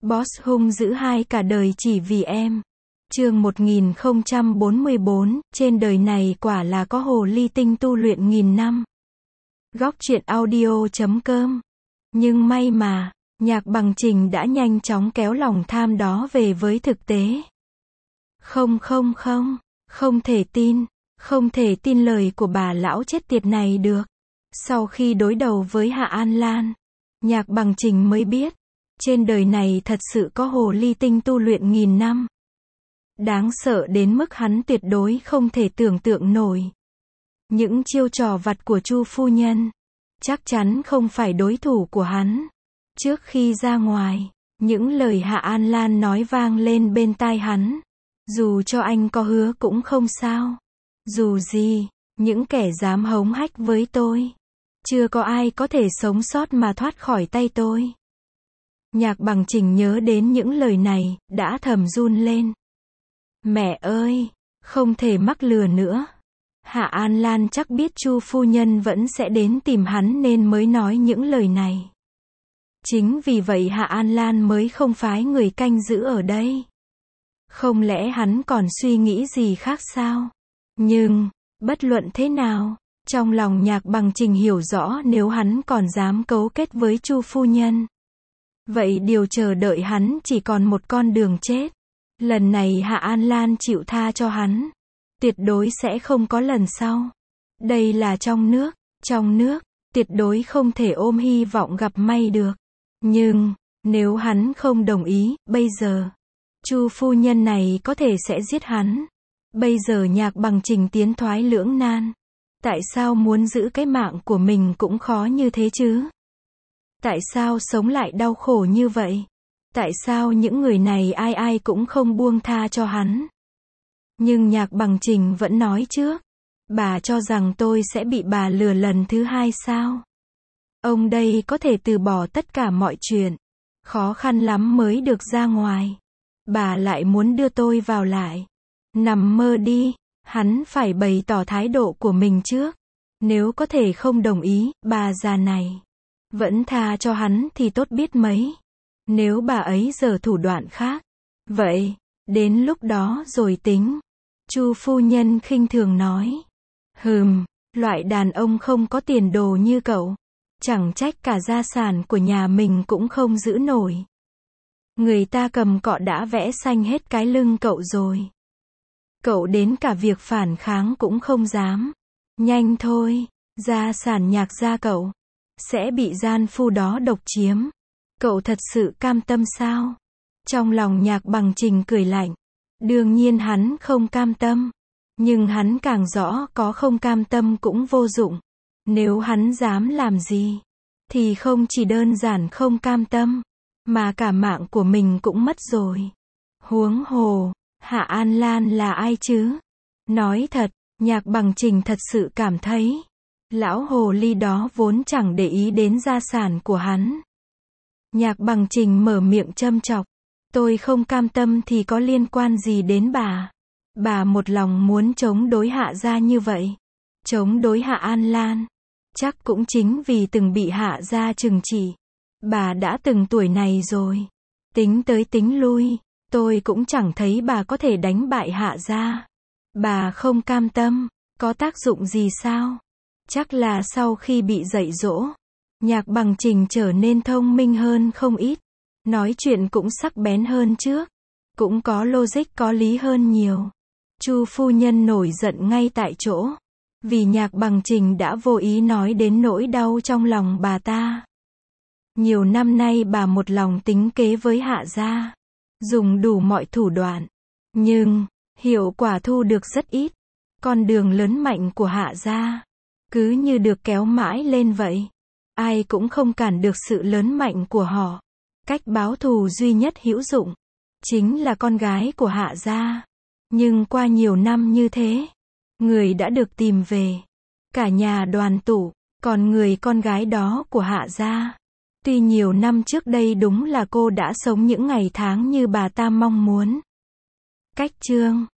Boss hung dữ hai cả đời chỉ vì em. Chương 1044, trên đời này quả là có hồ ly tinh tu luyện nghìn năm. Góc truyện audio.com. Nhưng may mà, Nhạc Bằng Trình đã nhanh chóng kéo lòng tham đó về với thực tế. Không thể tin lời của bà lão chết tiệt này được. Sau khi đối đầu với Hạ An Lan, Nhạc Bằng Trình mới biết, trên đời này thật sự có hồ ly tinh tu luyện nghìn năm. Đáng sợ đến mức hắn tuyệt đối không thể tưởng tượng nổi. Những chiêu trò vặt của Chu phu nhân, chắc chắn không phải đối thủ của hắn. Trước khi ra ngoài, những lời Hạ An Lan nói vang lên bên tai hắn. Dù cho anh có hứa cũng không sao. Dù gì, những kẻ dám hống hách với tôi, chưa có ai có thể sống sót mà thoát khỏi tay tôi. Nhạc Bằng Trình nhớ đến những lời này, đã thầm run lên. Mẹ ơi, không thể mắc lừa nữa. Hạ An Lan chắc biết Chu phu nhân vẫn sẽ đến tìm hắn nên mới nói những lời này. Chính vì vậy Hạ An Lan mới không phái người canh giữ ở đây. Không lẽ hắn còn suy nghĩ gì khác sao? Nhưng, bất luận thế nào, trong lòng Nhạc Bằng Trình hiểu rõ nếu hắn còn dám cấu kết với Chu phu nhân, vậy điều chờ đợi hắn chỉ còn một con đường chết. Lần này Hạ An Lan chịu tha cho hắn, tuyệt đối sẽ không có lần sau. Đây là trong nước, tuyệt đối không thể ôm hy vọng gặp may được. Nhưng, nếu hắn không đồng ý, bây giờ, Chu phu nhân này có thể sẽ giết hắn. Bây giờ Nhạc Bằng Trình tiến thoái lưỡng nan. Tại sao muốn giữ cái mạng của mình cũng khó như thế chứ? Tại sao sống lại đau khổ như vậy? Tại sao những người này ai ai cũng không buông tha cho hắn? Nhưng Nhạc Bằng Trình vẫn nói trước. Bà cho rằng tôi sẽ bị bà lừa lần thứ hai sao? Ông đây có thể từ bỏ tất cả mọi chuyện. Khó khăn lắm mới được ra ngoài. Bà lại muốn đưa tôi vào lại. Nằm mơ đi, hắn phải bày tỏ thái độ của mình trước. Nếu có thể không đồng ý, bà già này vẫn tha cho hắn thì tốt biết mấy. Nếu bà ấy giở thủ đoạn khác, vậy, đến lúc đó rồi tính. Chu phu nhân khinh thường nói. Loại đàn ông không có tiền đồ như cậu, chẳng trách cả gia sản của nhà mình cũng không giữ nổi. Người ta cầm cọ đã vẽ xanh hết cái lưng cậu rồi. Cậu đến cả việc phản kháng cũng không dám. Nhanh thôi, gia sản Nhạc gia cậu sẽ bị gian phu đó độc chiếm. Cậu thật sự cam tâm sao? Trong lòng Nhạc Bằng Trình cười lạnh. Đương nhiên hắn không cam tâm. Nhưng hắn càng rõ có không cam tâm cũng vô dụng. Nếu hắn dám làm gì, thì không chỉ đơn giản không cam tâm, mà cả mạng của mình cũng mất rồi. Huống hồ, Hạ An Lan là ai chứ? Nói thật, Nhạc Bằng Trình thật sự cảm thấy, lão hồ ly đó vốn chẳng để ý đến gia sản của hắn. Nhạc Bằng Trình mở miệng châm chọc. Tôi không cam tâm thì có liên quan gì đến bà? Bà một lòng muốn chống đối Hạ gia như vậy. Chống đối Hạ An Lan. Chắc cũng chính vì từng bị Hạ gia trừng trị. Bà đã từng tuổi này rồi. Tính tới tính lui, tôi cũng chẳng thấy bà có thể đánh bại Hạ gia. Bà không cam tâm, có tác dụng gì sao? Chắc là sau khi bị dạy dỗ, Nhạc Bằng Trình trở nên thông minh hơn không ít. Nói chuyện cũng sắc bén hơn trước. Cũng có logic có lý hơn nhiều. Chu phu nhân nổi giận ngay tại chỗ. Vì Nhạc Bằng Trình đã vô ý nói đến nỗi đau trong lòng bà ta. Nhiều năm nay bà một lòng tính kế với Hạ gia. Dùng đủ mọi thủ đoạn. Nhưng, hiệu quả thu được rất ít. Con đường lớn mạnh của Hạ gia cứ như được kéo mãi lên vậy. Ai cũng không cản được sự lớn mạnh của họ. Cách báo thù duy nhất hữu dụng chính là con gái của Hạ gia. Nhưng qua nhiều năm như thế, người đã được tìm về. Cả nhà đoàn tụ, còn người con gái đó của Hạ gia. Tuy nhiều năm trước đây đúng là cô đã sống những ngày tháng như bà ta mong muốn. Cách chương